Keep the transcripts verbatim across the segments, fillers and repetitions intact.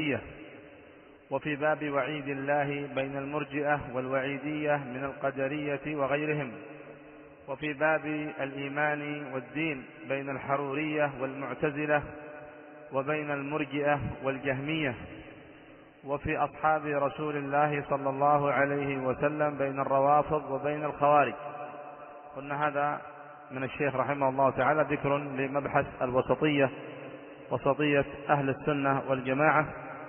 الجهمية، وفي باب وعيد الله بين المرجئة والوعيدية من القدرية وغيرهم، وفي باب الإيمان والدين بين الحرورية والمعتزلة وبين المرجئة والجهمية، وفي أصحاب رسول الله صلى الله عليه وسلم بين الروافض وبين الخوارج. قلنا هذا من الشيخ رحمه الله تعالى ذكر لمبحث الوسطية، وسطية أهل السنة والجماعة،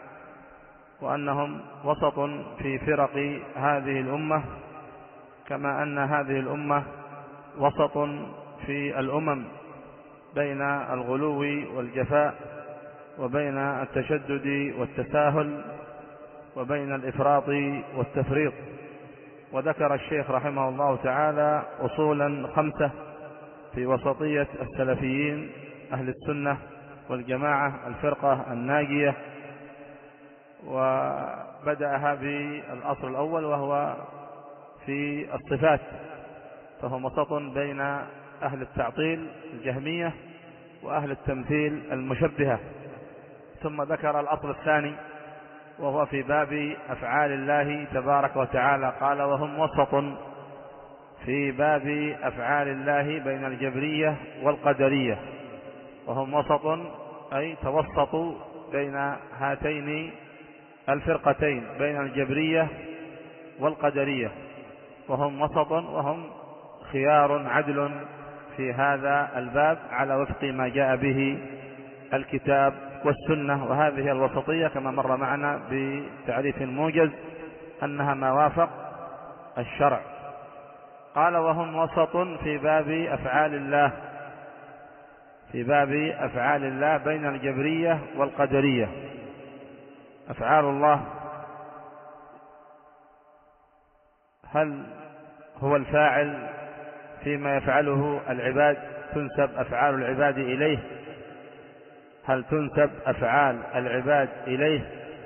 وأنهم وسط في فرق هذه الأمة، كما أن هذه الأمة وسط في الأمم بين الغلو والجفاء، وبين التشدد والتساهل، وبين الإفراط والتفريط. وذكر الشيخ رحمه الله تعالى أصولا خمسة في وسطية السلفيين أهل السنة والجماعة الفرقة الناجية، وبدأها بالأصل الأول وهو في الصفات، فهو وسط بين أهل التعطيل الجهمية وأهل التمثيل المشبهة. ثم ذكر الأصل الثاني وهو في باب أفعال الله تبارك وتعالى، قال وهم وسط في باب أفعال الله بين الجبرية والقدرية، وهم وسط أي توسطوا بين هاتين الفرقتين بين الجبرية والقدرية، وهم وسط وهم خيار عدل في هذا الباب على وفق ما جاء به الكتاب والسنة. وهذه الوسطية كما مر معنا بتعريف موجز أنها ما وافق الشرع. قال وهم وسط في باب أفعال الله، في باب أفعال الله بين الجبرية والقدرية. أفعال الله، هل هو الفاعل فيما يفعله العباد تنسب أفعال العباد إليه؟ هل تنسب أفعال العباد إليه؟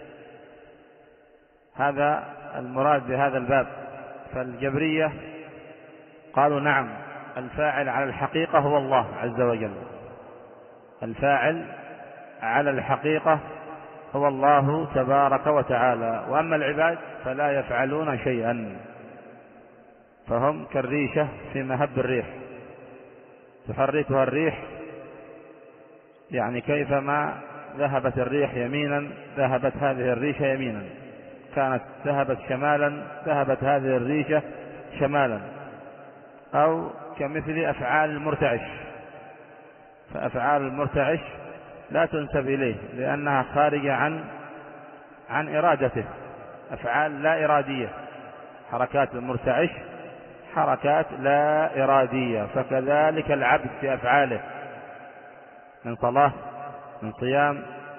هذا المراد بهذا الباب. فالجبرية قالوا نعم، الفاعل على الحقيقة هو الله عز وجل، الفاعل على الحقيقة هو الله تبارك وتعالى، وأما العباد فلا يفعلون شيئا، فهم كالريشة في مهب الريح تحركها الريح، يعني كيفما ذهبت الريح يمينا ذهبت هذه الريشة يمينا، كانت ذهبت شمالا ذهبت هذه الريشة شمالا. أو كمثل أفعال المرتعش، فأفعال المرتعش لا تنسب إليه لأنها خارجة عن عن إرادته، أفعال لا إرادية. حركات المرتعش حركات لا إرادية، فكذلك العبد في أفعاله من صلاة من صيام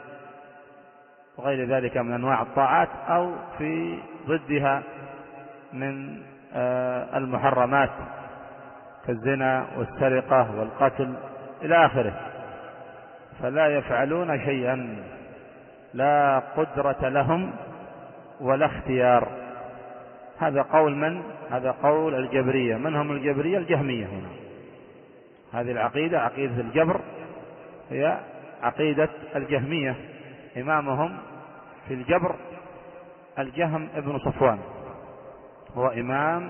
وغير ذلك من أنواع الطاعات، أو في ضدها من المحرمات كالزنا والسرقة والقتل إلى آخره، فلا يفعلون شيئا، لا قدرة لهم ولا اختيار. هذا قول من؟ هذا قول الجبرية. من هم الجبرية؟ الجهمية. هنا هذه العقيدة عقيدة الجبر هي عقيدة الجهمية، إمامهم في الجبر الجهم ابن صفوان، هو إمام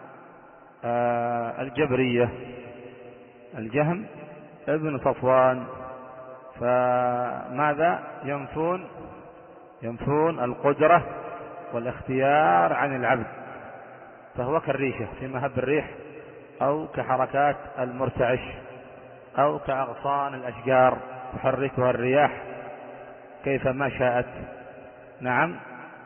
آه الجبرية، الجهم ابن صفوان. فماذا ينفون؟ ينفون القدرة والاختيار عن العبد، فهو كالريشة في مهب الريح، أو كحركات المرتعش، أو كأغصان الأشجار تحركها الرياح كيفما شاءت. نعم،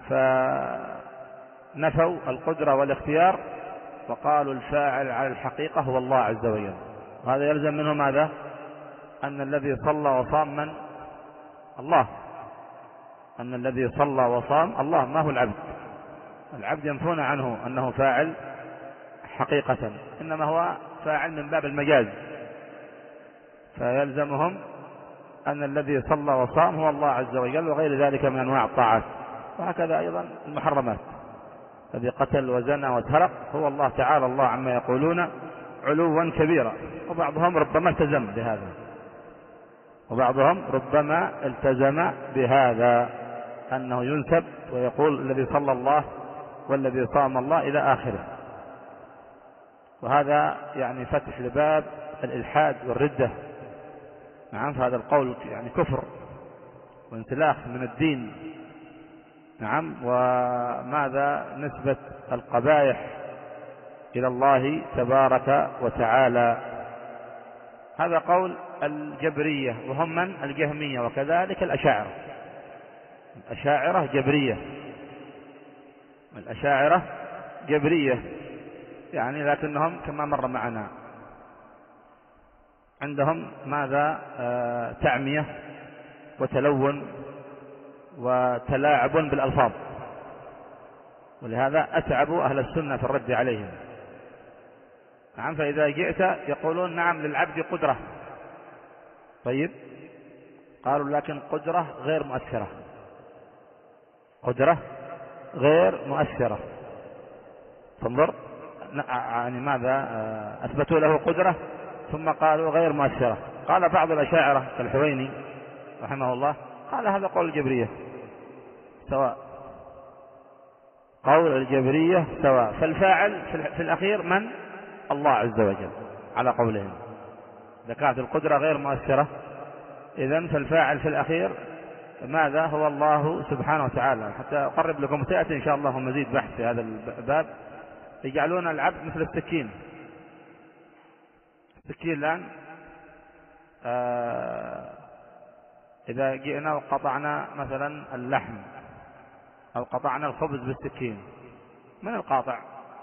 فنفوا القدرة والاختيار وقالوا الفاعل على الحقيقة هو الله عز وجل. وهذا يلزم منه ماذا؟ أن الذي صلى وصام من؟ الله. أن الذي صلى وصام الله، ما هو العبد. العبد ينفون عنه أنه فاعل حقيقة، إنما هو فاعل من باب المجاز، فيلزمهم أن الذي صلى وصام هو الله عز وجل، وغير ذلك من أنواع الطاعات. وهكذا أيضا المحرمات، الذي قتل وزنى وسرق هو الله تعالى الله عما يقولون علوا كبيرا. وبعضهم ربما التزم بهذا، وبعضهم ربما التزم بهذا، أنه ينسب ويقول الذي صلى الله والذي صام الله إلى آخره. وهذا يعني فتح لباب الإلحاد والردة. نعم، فهذا القول يعني كفر وانسلاخ من الدين. نعم، وماذا نسبة القبائح إلى الله تبارك وتعالى. هذا قول الجبرية، وهم من؟ الجهمية، وكذلك الأشاعرة. الأشاعرة جبرية، الأشاعرة جبرية يعني، لكنهم كما مر معنا عندهم ماذا؟ آه تعمية وتلون وتلاعب بالألفاظ، ولهذا أتعبوا أهل السنة في الرد عليهم. نعم، فإذا جئت يقولون نعم للعبد قدرة، طيب قالوا لكن قدرة غير مؤثرة، قدرة غير مؤثرة. فانظر يعني ماذا أثبتوا له قدرة ثم قالوا غير مؤثرة. قال بعض الأشاعرة كالحويني رحمه الله قال هذا قول الجبرية سواء، قول الجبرية سواء، فالفاعل في الأخير من؟ الله عز وجل على قولهم. إذا كانت القدرة غير مؤثرة إذن فالفاعل في الأخير ماذا؟ هو الله سبحانه وتعالى. حتى أقرب لكم سيأتي إن شاء الله مزيد بحث في هذا الباب. يجعلون العبد مثل السكين. السكين الآن آه إذا جئنا وقطعنا مثلا اللحم أو قطعنا الخبز بالسكين، من القاطع؟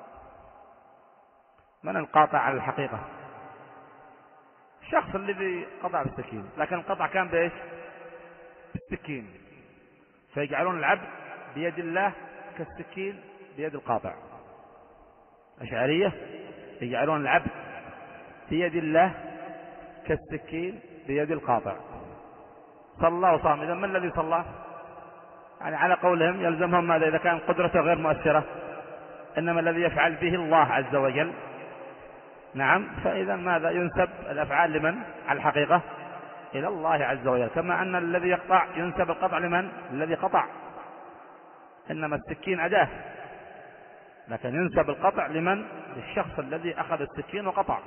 من القاطع على الحقيقة؟ الشخص الذي قطع بالسكين، لكن القطع كان بإيش؟ بالسكين. فيجعلون العبد بيد الله كالسكين بيد القاطع. أشعرية يجعلون العبد بيد الله كالسكين بيد القاطع. صلى وصام، إذا من الذي صلى؟ يعني على قولهم يلزمهم ماذا إذا كان قدرته غير مؤثرة؟ إنما الذي يفعل به الله عز وجل. نعم، فإذا ماذا؟ ينسب الأفعال لمن على الحقيقة؟ إلى الله عز وجل. كما أن الذي يقطع ينسب القطع لمن؟ الذي قطع، إنما السكين أداة، لكن ينسب القطع لمن؟ للشخص الذي أخذ السكين وقطع.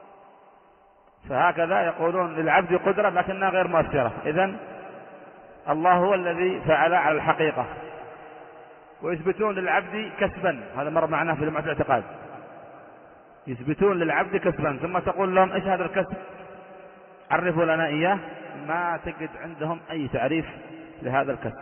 فهكذا يقولون للعبد قدرة لكنها غير مؤثرة. إذن الله هو الذي فعل على الحقيقة. ويثبتون للعبد كسبا، هذا مر معنا في لمعة الاعتقاد، يثبتون للعبد كسبا، ثم تقول لهم ايش هذا الكسب؟ عرفوا لنا اياه. ما تجد عندهم اي تعريف لهذا الكسب،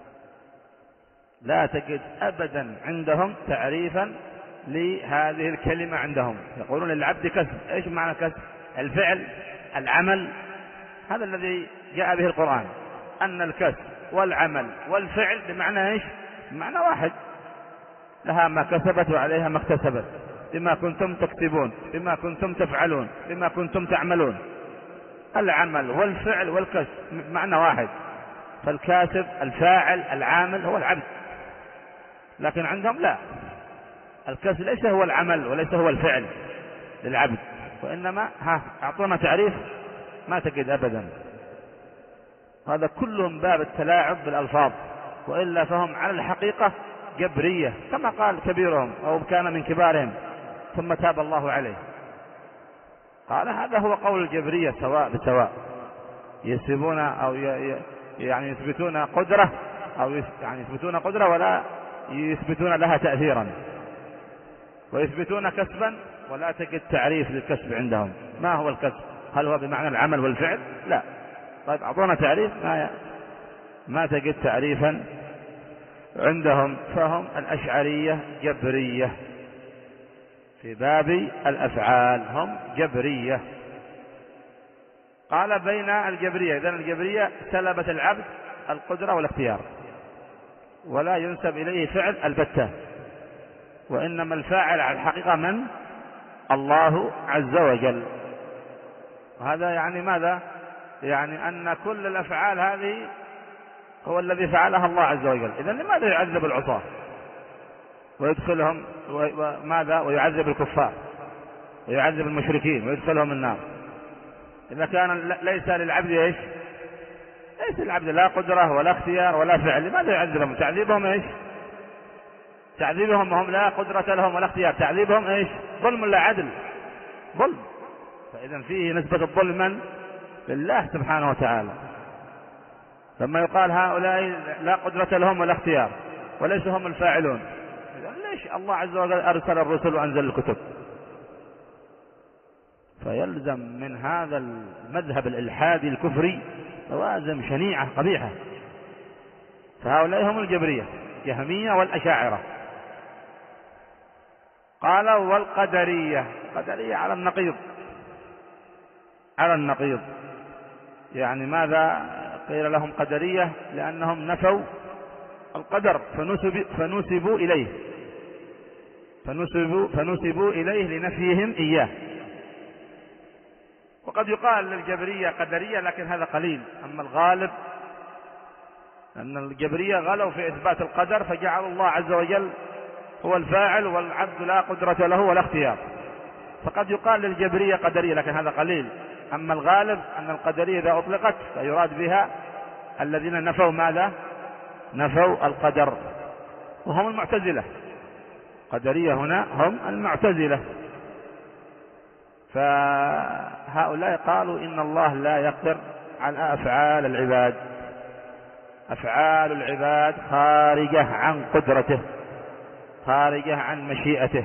لا تجد ابدا عندهم تعريفا لهذه الكلمة. عندهم يقولون للعبد كسب. ايش معنى كسب؟ الفعل، العمل. هذا الذي جاء به القرآن، ان الكسب والعمل والفعل بمعنى ايش؟ بمعنى واحد. لها ما كسبت وعليها ما اكتسبت، بما كنتم تكسبون، بما كنتم تفعلون، بما كنتم تعملون. العمل والفعل والكسب معنى واحد. فالكاسب الفاعل العامل هو العبد. لكن عندهم لا، الكسب ليس هو العمل وليس هو الفعل للعبد، وإنما ها أعطونا تعريف ما تجد أبدا. هذا كلهم باب التلاعب بالألفاظ، وإلا فهم على الحقيقة جبرية كما قال كبيرهم أو كان من كبارهم ثم تاب الله عليه. قال هذا هو قول الجبرية سواء بسواء، يسبون أو يعني يثبتون قدرة أو يعني يثبتون قدرة ولا يثبتون لها تأثيرا، ويثبتون كسبا ولا تجد تعريف للكسب عندهم. ما هو الكسب؟ هل هو بمعنى العمل والفعل؟ لا. طيب أعطونا تعريف، ما ما تجد تعريفا عندهم. فهم الأشعرية جبرية في باب الأفعال، هم جبرية. قال بين الجبرية، إذن الجبرية سلبت العبد القدرة والاختيار، ولا ينسب إليه فعل البتة، وإنما الفاعل على الحقيقة من؟ الله عز وجل. وهذا يعني ماذا؟ يعني أن كل الأفعال هذه هو الذي فعلها الله عز وجل. إذن لماذا يعذب العصاة ويدخلهم وماذا ويعذب الكفار ويعذب المشركين ويدخلهم النار؟ إذا كان ليس للعبد إيش؟ ليس العبد لا قدرة ولا اختيار ولا فعل، لماذا يعذبهم؟ تعذيبهم ايش؟ تعذيبهم هم لا قدرة لهم ولا اختيار، تعذيبهم ايش؟ ظلم لا عدل، ظلم. فإذا فيه نسبة الظلم من؟ لله سبحانه وتعالى. لما يقال هؤلاء لا قدرة لهم ولا اختيار وليسوا هم الفاعلون، ليش الله عز وجل أرسل الرسل وأنزل الكتب؟ فيلزم من هذا المذهب الإلحادي الكفري لوازم شنيعة قبيحة. فهؤلاء هم الجبرية، جهمية والأشاعرة. قال والقدرية، قدرية على النقيض، على النقيض. يعني ماذا قيل لهم قدرية؟ لأنهم نفوا القدر فنسب فنسبوا إليه فنسبوا, فنسبوا إليه لنفيهم إياه. وقد يقال للجبرية قدرية لكن هذا قليل. أما الغالب أن الجبرية غلوا في إثبات القدر فجعلوا الله عز وجل هو الفاعل والعبد لا قدرة له ولا اختيار. فقد يقال للجبرية قدرية لكن هذا قليل. أما الغالب أن القدرية إذا أطلقت فيراد بها الذين نفوا ماذا؟ نفوا القدر، وهم المعتزلة. قدرية هنا هم المعتزلة. فهؤلاء قالوا إن الله لا يقدر على أفعال العباد، أفعال العباد خارجة عن قدرته، خارجة عن مشيئته.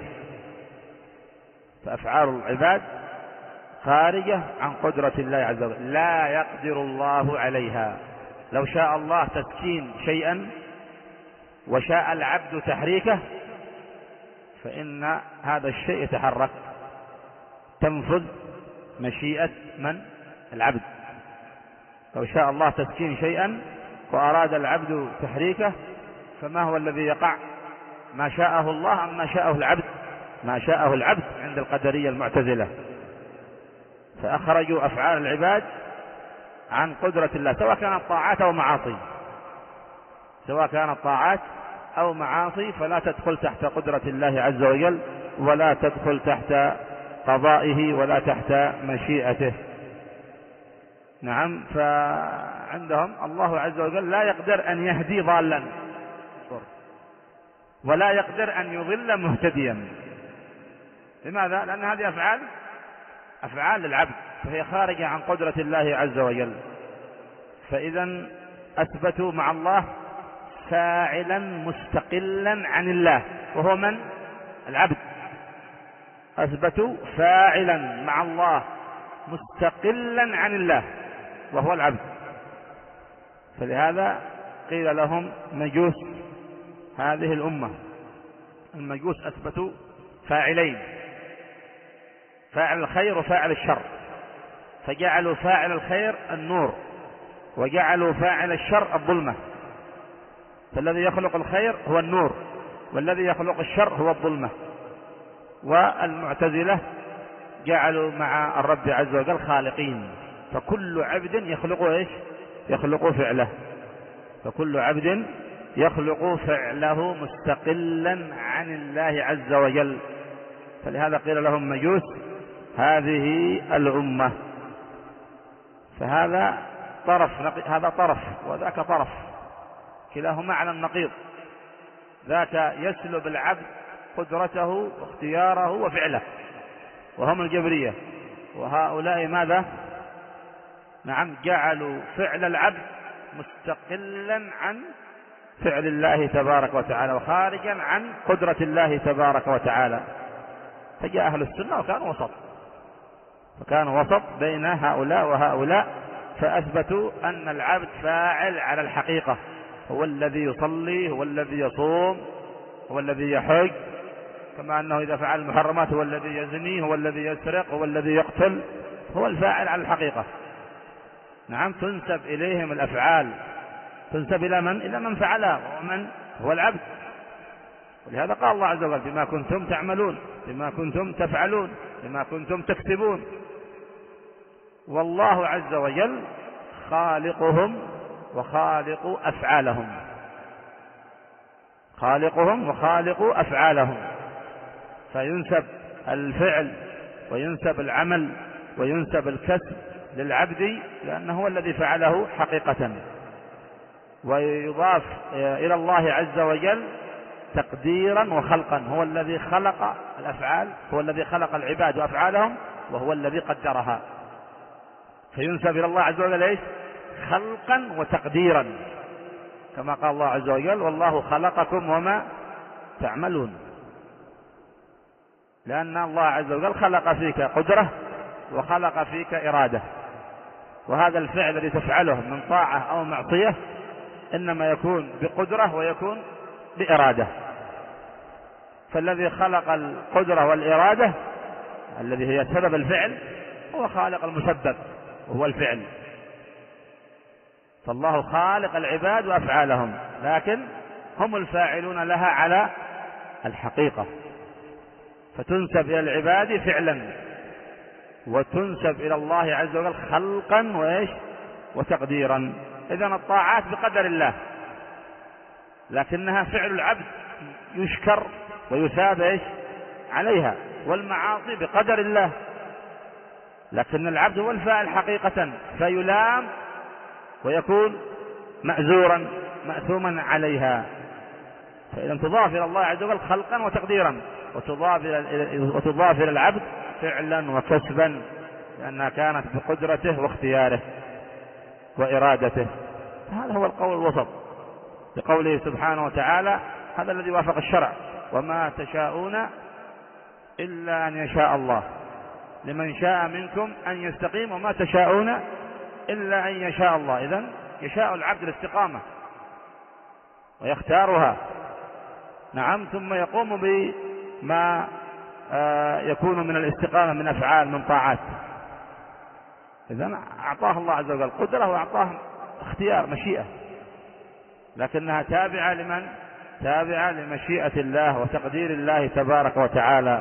فأفعال العباد خارجة عن قدرة الله عز وجل، لا يقدر الله عليها. لو شاء الله تسكين شيئا وشاء العبد تحريكه فإن هذا الشيء يتحرك، تنفذ مشيئة من؟ العبد. لو شاء الله تسكين شيئا وأراد العبد تحريكه فما هو الذي يقع؟ ما شاءه الله أم ما شاءه العبد؟ ما شاءه العبد عند القدرية المعتزلة. فأخرجوا أفعال العباد عن قدرة الله، سواء كانت طاعات أو معاصي، سواء كانت طاعات أو معاصي فلا تدخل تحت قدرة الله عز وجل ولا تدخل تحت قضائه ولا تحت مشيئته. نعم. فعندهم الله عز وجل لا يقدر أن يهدي ضالا ولا يقدر أن يضل مهتديا. لماذا؟ لأن هذه أفعال أفعال للعبد فهي خارجة عن قدرة الله عز وجل. فإذا أثبتوا مع الله فاعلا مستقلا عن الله وهو من؟ العبد. أثبتوا فاعلا مع الله مستقلا عن الله وهو العبد. فلهذا قيل لهم مجوس هذه الأمة. المجوس أثبتوا فاعلين، فاعل الخير وفاعل الشر، فجعلوا فاعل الخير النور وجعلوا فاعل الشر الظلمة. فالذي يخلق الخير هو النور والذي يخلق الشر هو الظلمة. والمعتزلة جعلوا مع الرب عز وجل خالقين، فكل عبد يخلق ايش؟ يخلق فعله، فكل عبد يخلق فعله مستقلا عن الله عز وجل. فلهذا قيل لهم مجوس هذه الأمة. فهذا طرف، هذا طرف وذاك طرف، كلاهما على النقيض. ذاك يسلب العبد قدرته واختياره وفعله وهم الجبرية. وهؤلاء ماذا؟ نعم، جعلوا فعل العبد مستقلا عن فعل الله تبارك وتعالى وخارجا عن قدرة الله تبارك وتعالى. فجاء أهل السنة وكانوا وسط، فكانوا وسط بين هؤلاء وهؤلاء، فأثبتوا أن العبد فاعل على الحقيقة، هو الذي يصلي، هو الذي يصوم، هو الذي يحج، كما أنه إذا فعل المحرمات هو الذي يزني، هو الذي يسرق، هو الذي يقتل، هو الفاعل على الحقيقة. نعم، تنسب إليهم الأفعال، تنسب إلى من؟ إلى من فعلها، وهو من؟ هو العبد. ولهذا قال الله عز وجل بما كنتم تعملون، بما كنتم تفعلون، بما كنتم تكسبون. والله عز وجل خالقهم وخالق أفعالهم، خالقهم وخالق أفعالهم. فينسب الفعل وينسب العمل وينسب الكسب للعبد لأنه هو الذي فعله حقيقة، ويضاف إلى الله عز وجل تقديرا وخلقا. هو الذي خلق الأفعال، هو الذي خلق العباد وأفعالهم، وهو الذي قدرها، فينسب إلى الله عز وجل إيش؟ خلقا وتقديرا، كما قال الله عز وجل والله خلقكم وما تعملون. لأن الله عز وجل خلق فيك قدرة وخلق فيك إرادة، وهذا الفعل الذي تفعله من طاعة أو معصية إنما يكون بقدرة ويكون بإرادة. فالذي خلق القدرة والإرادة الذي هي سبب الفعل هو خالق المسبب وهو الفعل. فالله خالق العباد وأفعالهم، لكن هم الفاعلون لها على الحقيقة، فتنسب إلى العباد فعلا وتنسب إلى الله عز وجل خلقا وإيش؟ وتقديرا. إذن الطاعات بقدر الله، لكنها فعل العبد يشكر ويثاب إيش؟ عليها. والمعاصي بقدر الله، لكن العبد هو الفاعل حقيقة، فيلام ويكون مأزورا مأثوما عليها. فإذا تضاف إلى الله عز وجل خلقا وتقديرا، وتضاف إلى وتضاف إلى العبد فعلا وكسبا، لأنها كانت بقدرته واختياره وإرادته. هذا هو القول الوسط لقوله سبحانه وتعالى، هذا الذي وافق الشرع: وما تشاءون إلا أن يشاء الله، لمن شاء منكم أن يستقيم، وما تشاءون إلا أن يشاء الله. إذن يشاء العبد الاستقامة ويختارها، نعم، ثم يقوم بما يكون من الاستقامة من أفعال من طاعات. إذن أعطاه الله عز وجل قدرة وأعطاه اختيار مشيئة، لكنها تابعة لمن؟ تابعة لمشيئة الله وتقدير الله تبارك وتعالى.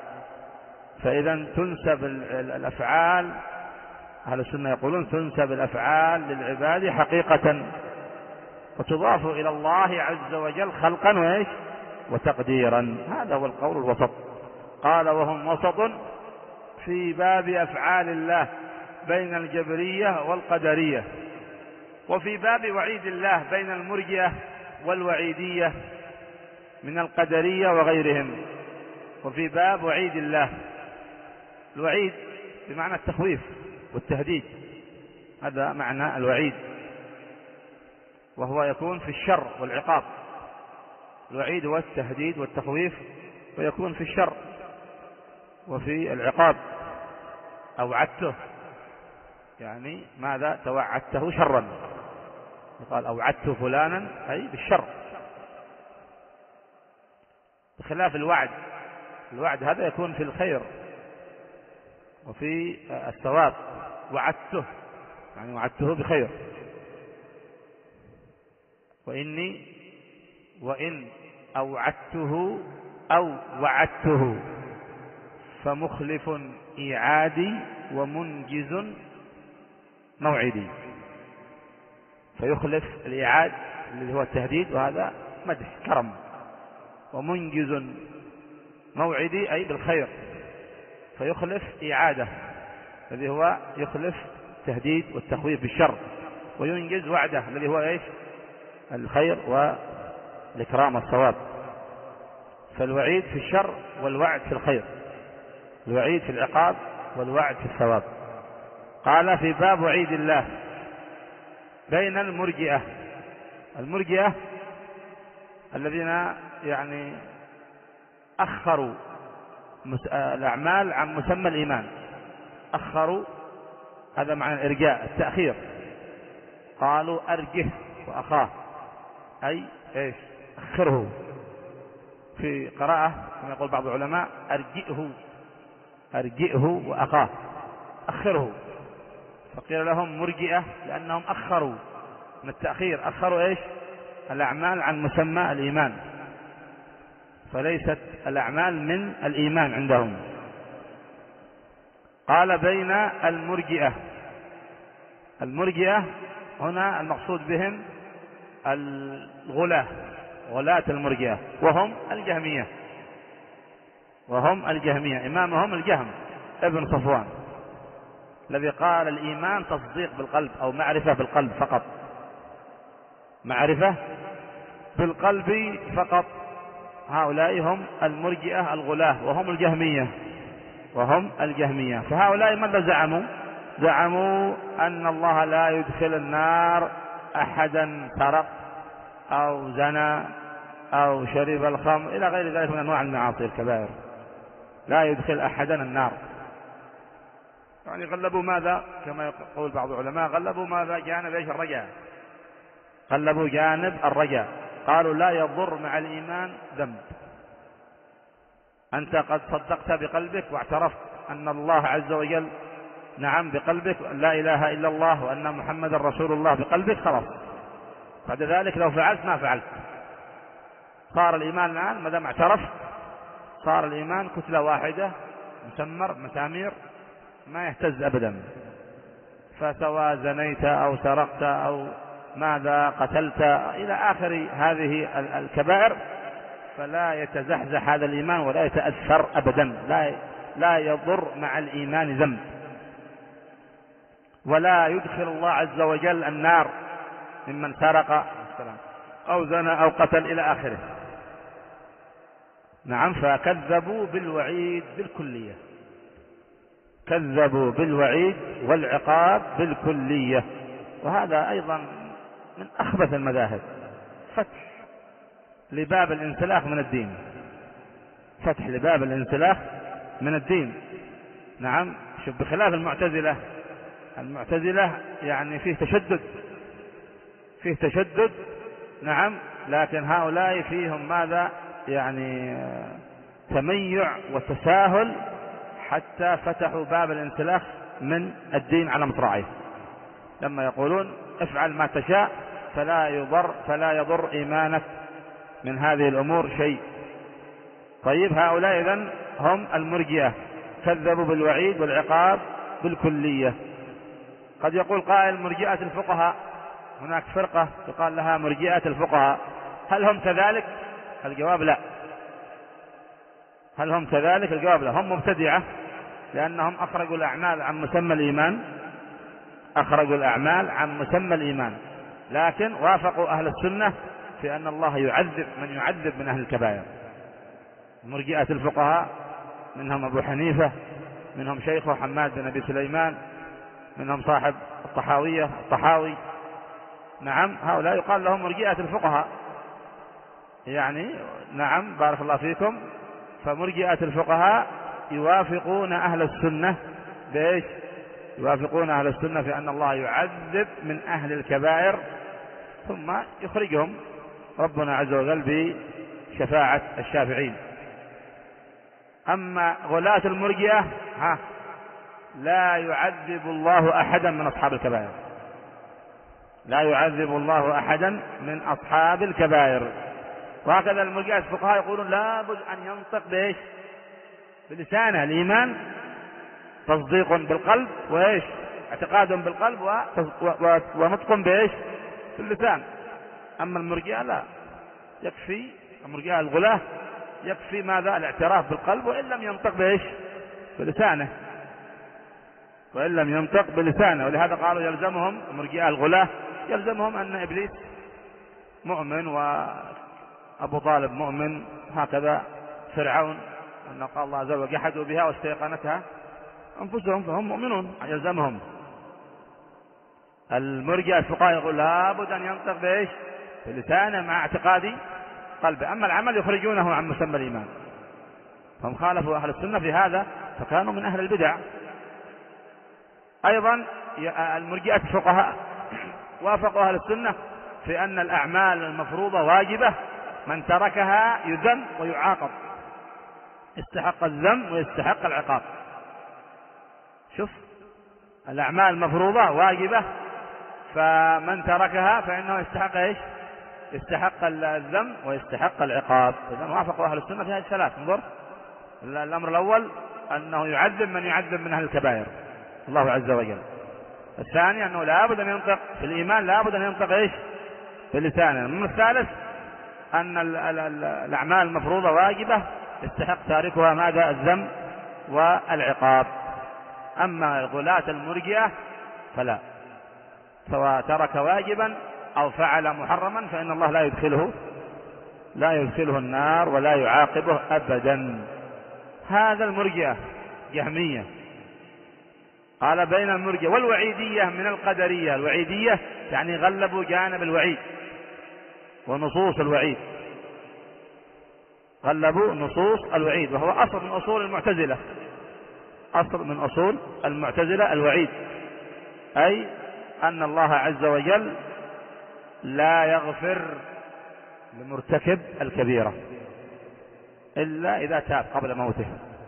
فإذا تنسب الأفعال، أهل السنة يقولون تنسب الأفعال للعباد حقيقة، وتضاف إلى الله عز وجل خلقا وإيش؟ وتقديرا. هذا هو القول الوسط. قال: وهم وسط في باب أفعال الله بين الجبرية والقدرية، وفي باب وعيد الله بين المرجئة والوعيدية من القدرية وغيرهم. وفي باب وعيد الله، الوعيد بمعنى التخويف والتهديد، هذا معنى الوعيد، وهو يكون في الشر والعقاب. الوعيد هو التهديد والتخويف، ويكون في الشر وفي العقاب. أوعدته يعني ماذا؟ توعدته شرا، يقال أوعدت فلانا أي بالشر، بخلاف الوعد. الوعد هذا يكون في الخير وفي الثواب. وعدته يعني وعدته بخير. وإني وإن أوعدته أو وعدته فمخلف إيعادي ومنجز موعدي. فيخلف الإيعاد الذي هو التهديد، وهذا مدح كرم. ومنجز موعدي أي بالخير، فيخلف إيعاده الذي هو يخلف التهديد والتخويف بالشر، وينجز وعده الذي هو إيش؟ الخير والإكرام والثواب. فالوعيد في الشر والوعد في الخير، الوعيد في العقاب والوعد في الثواب. قال: في باب وعيد الله بين المرجئة. المرجئة الذين يعني أخروا الأعمال عن مسمى الإيمان. أخروا، هذا معنى الإرجاء، التأخير. قالوا أرجه وأخاه، أي إيش؟ أخره. في قراءة كما يقول بعض العلماء: أرجئه، أرجئه وأخاه، أخره. فقيل لهم مرجئة لأنهم أخروا من التأخير، أخروا إيش؟ الأعمال عن مسمى الإيمان، فليست الأعمال من الإيمان عندهم. قال: بين المرجئة. المرجئة هنا المقصود بهم الغلاة، غلاة المرجئة، وهم الجهمية، وهم الجهمية. إمامهم الجهم ابن صفوان، الذي قال الإيمان تصديق بالقلب أو معرفة بالقلب فقط. معرفة بالقلب فقط. هؤلاء هم المرجئة الغلاة وهم الجهمية وهم الجهمية. فهؤلاء ماذا زعموا؟ زعموا أن الله لا يدخل النار أحدا سرق أو زنى أو شرب الخمر إلى غير ذلك من أنواع المعاصي الكبائر، لا يدخل أحدا النار. يعني غلبوا ماذا؟ كما يقول بعض العلماء غلبوا ماذا؟ جانب ايش؟ الرجاء. غلبوا جانب الرجاء، قالوا لا يضر مع الإيمان ذنب. أنت قد صدقت بقلبك واعترفت أن الله عز وجل نعم بقلبك لا إله إلا الله وأن محمد رسول الله بقلبك، خلاص بعد ذلك لو فعلت ما فعلت صار الإيمان الآن ما دام اعترفت صار الإيمان كتلة واحدة مسمر مسامير ما يهتز أبدا. فسواء زنيت أو سرقت أو ماذا قتلت إلى آخر هذه الكبائر فلا يتزحزح هذا الإيمان ولا يتأثر أبدا، لا لا يضر مع الإيمان ذنب، ولا يدخل الله عز وجل النار ممن سرق أو زنى أو قتل إلى آخره. نعم، فكذبوا بالوعيد بالكلية، كذبوا بالوعيد والعقاب بالكلية. وهذا أيضا من أخبث المذاهب، فتح لباب الانسلاخ من الدين، فتح لباب الانسلاخ من الدين. نعم، شوف بخلاف المعتزلة، المعتزلة يعني فيه تشدد، فيه تشدد نعم، لكن هؤلاء فيهم ماذا؟ يعني تميع وتساهل حتى فتحوا باب الانسلاخ من الدين على مصراعيه، لما يقولون افعل ما تشاء فلا يضر فلا يضر إيمانك من هذه الأمور شيء. طيب هؤلاء إذن هم المرجئة، كذبوا بالوعيد والعقاب بالكلية. قد يقول قائل مرجئة الفقهاء، هناك فرقة يقال لها مرجئة الفقهاء، هل هم كذلك؟ الجواب لا. هل هم كذلك؟ الجواب لا، هم مبتدعة، لأنهم أخرجوا الأعمال عن مسمى الإيمان، أخرجوا الأعمال عن مسمى الإيمان، لكن وافقوا أهل السنة في أن الله يعذب من يعذب من أهل الكبائر. مرجئة الفقهاء منهم أبو حنيفة، منهم شيخه حماد بن أبي سليمان، منهم صاحب الطحاوية الطحاوي. نعم، هؤلاء يقال لهم مرجئة الفقهاء، يعني نعم بارك الله فيكم. فمرجئة الفقهاء يوافقون أهل السنة بإيش؟ يوافقون أهل السنة في أن الله يعذب من أهل الكبائر ثم يخرجهم ربنا عز وجل بشفاعة الشافعين. أما غلاة المرجئة ها لا يعذب الله أحدا من أصحاب الكبائر، لا يعذب الله أحدا من أصحاب الكبائر. وهكذا المرجئة الفقهاء يقولون لا بد أن ينطق بإيش؟ بلسانه، الإيمان تصديق بالقلب وإيش؟ اعتقاد بالقلب ونطق بإيش؟ باللسان. أما المرجئة لا، يكفي المرجئة الغلاة يكفي ماذا؟ الاعتراف بالقلب وإن لم ينطق بإيش؟ بلسانه، وإن لم ينطق بلسانه. ولهذا قالوا يلزمهم المرجئة الغلاة يلزمهم أن إبليس مؤمن وأبو طالب مؤمن، هكذا فرعون أن قال الله عز وجل جحدوا بها واستيقنتها أنفسهم فهم مؤمنون، يلزمهم. المرجئة الفقهاء يقول لابد أن ينطق بإيش؟ بلسانه مع اعتقاد قلبه، أما العمل يخرجونه عن مسمى الإيمان. هم خالفوا أهل السنة في هذا فكانوا من أهل البدع. أيضا المرجئة الفقهاء وافقوا أهل السنة في أن الأعمال المفروضة واجبة، من تركها يذم ويعاقب، يستحق الذم ويستحق العقاب. شوف، الأعمال المفروضة واجبة فمن تركها فإنه يستحق إيش؟ يستحق الذم ويستحق العقاب. إذن وافقوا أهل السنة في هذه الثلاث. انظر، الأمر الأول أنه يعذب من يعذب من أهل الكبائر الله عز وجل. الثاني أنه لابد أن ينطق في الإيمان، لابد أن ينطق إيش؟ بلسانه. من الثالث أن الأعمال المفروضة واجبة يستحق تاركها ماذا؟ الذم والعقاب. أما غلاة المرجئة فلا، سواء ترك واجبا أو فعل محرما فإن الله لا يدخله لا يدخله النار ولا يعاقبه أبدا. هذا المرجئة جهمية. قال بين المرجئة والوعيدية من القدرية. الوعيدية يعني غلبوا جانب الوعيد ونصوص الوعيد، غلبوا نصوص الوعيد، وهو أصل من أصول المعتزلة، أصل من أصول المعتزلة الوعيد، أي أن الله عز وجل لا يغفر لمرتكب الكبيرة إلا إذا تاب قبل موته،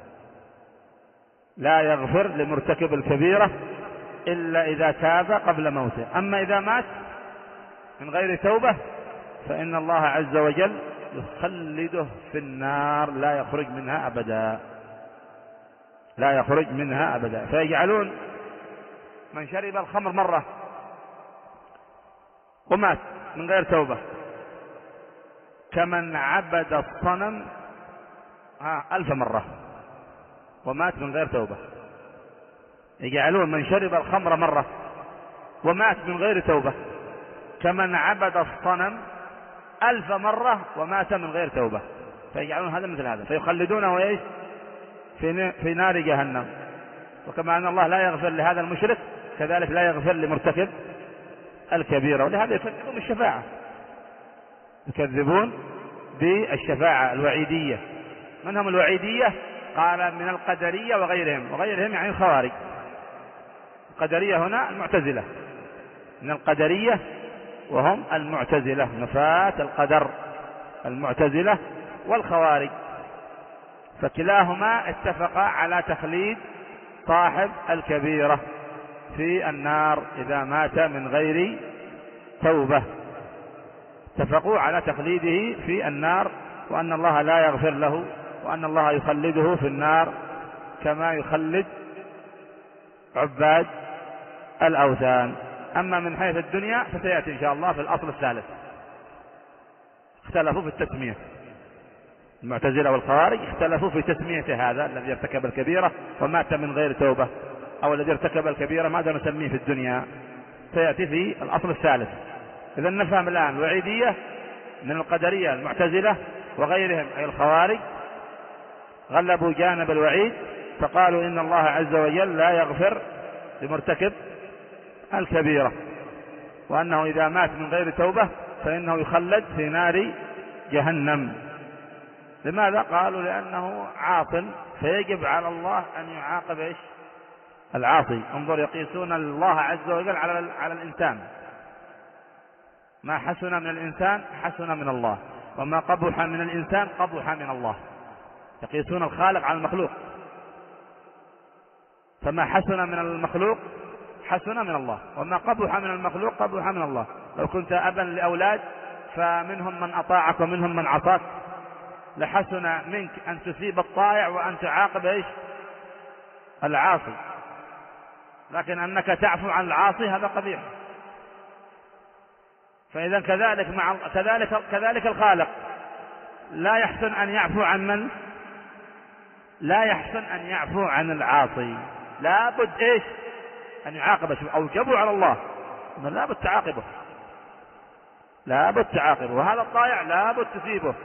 لا يغفر لمرتكب الكبيرة إلا إذا تاب قبل موته. أما إذا مات من غير توبة فإن الله عز وجل يخلده في النار لا يخرج منها أبدا، لا يخرج منها أبدا. فيجعلون من شرب الخمر مرة ومات من غير توبة كمن عبد الصنم ألف مرة ومات من غير توبة. يجعلون من شرب الخمر مرة ومات من غير توبة كمن عبد الصنم ألف مرة ومات من غير توبة. فيجعلون هذا مثل هذا، فيخلدونه ايش في في نار جهنم. وكما أن الله لا يغفر لهذا المشرك كذلك لا يغفر لمرتكب الكبيرة. ولهذا يكذبون بالشفاعة، يكذبون بالشفاعة الوعيدية. من هم الوعيدية؟ قال من القدرية وغيرهم. وغيرهم يعني الخوارج. القدرية هنا المعتزلة، من القدرية وهم المعتزلة نفاة القدر، المعتزلة والخوارج. فكلاهما اتفقا على تخليد صاحب الكبيرة في النار إذا مات من غير توبة، اتفقوا على تخليده في النار، وأن الله لا يغفر له، وأن الله يخلده في النار كما يخلد عباد الأوثان. أما من حيث الدنيا فسيأتي إن شاء الله في الأصل الثالث. اختلفوا في التسمية، المعتزلة والخوارج اختلفوا في تسمية هذا الذي ارتكب الكبيرة ومات من غير توبة، أو الذي ارتكب الكبيرة ماذا نسميه في الدنيا، سيأتي في الأصل الثالث. إذا نفهم الآن الوعيدية من القدرية المعتزلة وغيرهم أي الخوارج غلبوا جانب الوعيد، فقالوا إن الله عز وجل لا يغفر لمرتكب الكبيرة، وأنه إذا مات من غير توبة فإنه يخلد في نار جهنم. لماذا؟ قالوا لأنه عاصٍ فيجب على الله أن يعاقب إيش؟ العاصي. انظر، يقيسون الله عز وجل على على الإنسان، ما حسن من الإنسان حسن من الله، وما قبح من الإنسان قبح من الله. يقيسون الخالق على المخلوق، فما حسن من المخلوق حسن من الله، وما قبح من المخلوق قبح من الله. لو كنت أبا لأولاد فمنهم من أطاعك ومنهم من عصاك، لحسن منك أن تثيب الطائع وأن تعاقب إيش؟ العاصي. لكن أنك تعفو عن العاصي هذا قبيح. فإذا كذلك مع كذلك كذلك الخالق لا يحسن أن يعفو عن من؟ لا يحسن أن يعفو عن العاصي، لا بد إيش؟ أن يعاقبه. أوجبوا على الله لا بد تعاقبه، لا بد تعاقبه، وهذا الطائع لا بد تثيبه.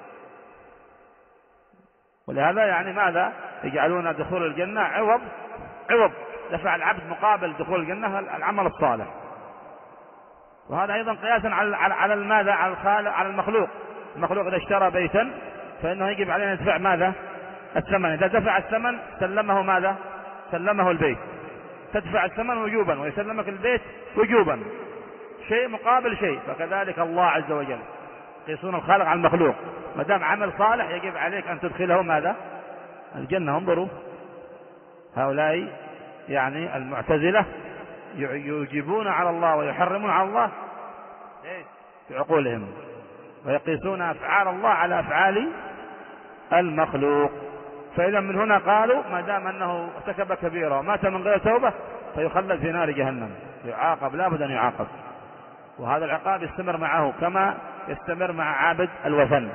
ولهذا يعني ماذا؟ يجعلون دخول الجنة عوض عوض دفع العبد مقابل دخول الجنة العمل الصالح. وهذا أيضا قياسا على على ماذا؟ على الخالق، على المخلوق. المخلوق إذا اشترى بيتا فإنه يجب عليه أن يدفع ماذا؟ الثمن. إذا دفع الثمن سلمه ماذا؟ سلمه البيت. تدفع الثمن وجوبا ويسلمك البيت وجوبا، شيء مقابل شيء. فكذلك الله عز وجل يقيسون الخالق على المخلوق. ما دام عمل صالح يجب عليك أن تدخله ماذا؟ الجنة. انظروا هؤلاء يعني المعتزلة يوجبون على الله ويحرمون على الله في عقولهم، ويقيسون أفعال الله على أفعال المخلوق. فإذا من هنا قالوا ما دام أنه ارتكب كبيرة ومات من غير توبة فيخلد في نار جهنم، يعاقب، لا بد أن يعاقب. وهذا العقاب يستمر معه كما يستمر مع عابد الوثن.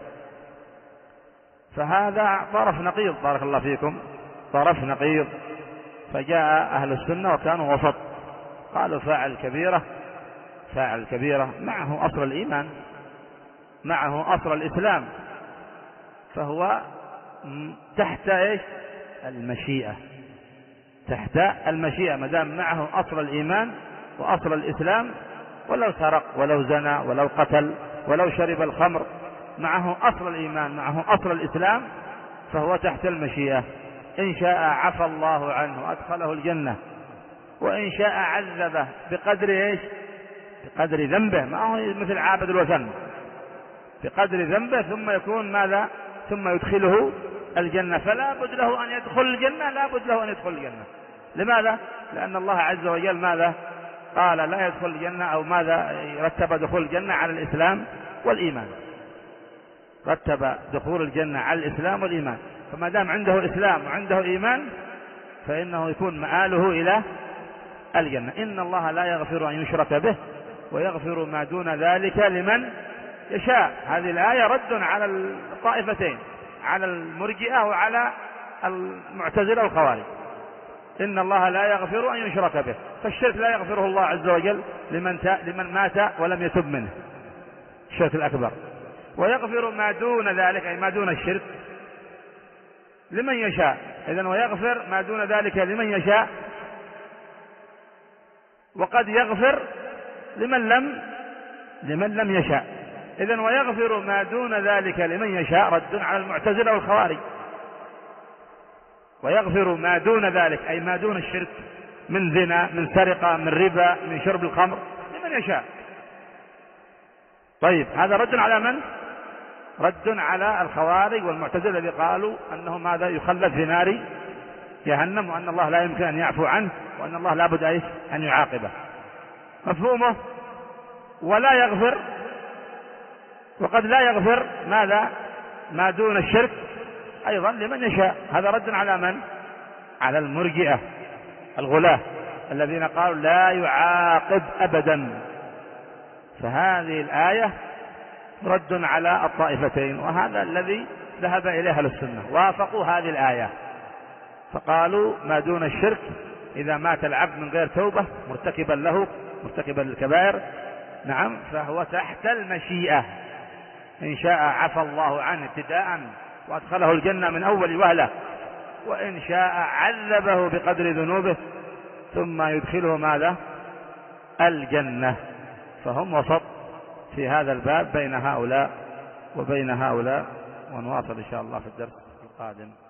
فهذا طرف نقيض، بارك الله فيكم، طرف نقيض. فجاء أهل السنة وكانوا وسط، قالوا فاعل كبيرة فاعل كبيرة معه أصل الإيمان، معه أصل الإسلام، فهو تحت إيش؟ المشيئة، تحت المشيئة، ما دام معه أصل الإيمان وأصل الإسلام، ولو سرق ولو زنى ولو قتل ولو شرب الخمر، معه أصل الإيمان معه أصل الإسلام، فهو تحت المشيئة. إن شاء عفى الله عنه وأدخله الجنة، وإن شاء عذبه بقدر إيش؟ بقدر ذنبه، ما هو مثل عابد الوثن، بقدر ذنبه، ثم يكون ماذا؟ ثم يدخله الجنة. فلا بد له أن يدخل الجنة، لا بد له أن يدخل الجنة. لماذا؟ لأن الله عز وجل ماذا قال؟ لا يدخل الجنة، أو ماذا رتب دخول الجنة على الإسلام والإيمان، رتب دخول الجنة على الإسلام والإيمان. فما دام عنده إسلام وعنده إيمان فإنه يكون مآله إلى الجنة. إن الله لا يغفر أن يشرك به ويغفر ما دون ذلك لمن يشاء. هذه الآية رد على الطائفتين، على المرجئة وعلى المعتزلة والخوارج. إن الله لا يغفر أن يشرك به، فالشرك لا يغفره الله عز وجل لمن, لمن مات ولم يتب منه، الشرك الأكبر. ويغفر ما دون ذلك، أي ما دون الشرك، لمن يشاء. إذن ويغفر ما دون ذلك لمن يشاء، وقد يغفر لمن لم لمن لم يشاء. إذن ويغفر ما دون ذلك لمن يشاء رد على المعتزلة والخوارج. ويغفر ما دون ذلك أي ما دون الشرك، من زنا، من سرقة، من ربا، من شرب الخمر، لمن يشاء. طيب هذا رد على من؟ رد على الخوارج والمعتزلة الذي قالوا أنه ماذا؟ يخلد في نار جهنم، وأن الله لا يمكن أن يعفو عنه، وأن الله لا بد أن يعاقبه. مفهومه؟ ولا يغفر، وقد لا يغفر ماذا؟ ما دون الشرك أيضا لمن يشاء. هذا رد على من؟ على المرجئة الغلاة الذين قالوا لا يعاقب أبدا. فهذه الآية رد على الطائفتين، وهذا الذي ذهب إليه أهل السنة، وافقوا هذه الآية، فقالوا ما دون الشرك إذا مات العبد من غير توبة مرتكبا له مرتكبا للكبائر، نعم، فهو تحت المشيئة. إن شاء عفى الله عنه ابتداء وأدخله الجنة من أول وهلة، وإن شاء عذبه بقدر ذنوبه ثم يدخله ماذا؟ الجنة. فهم وسط في هذا الباب بين هؤلاء وبين هؤلاء. ونواصل إن شاء الله في الدرس القادم.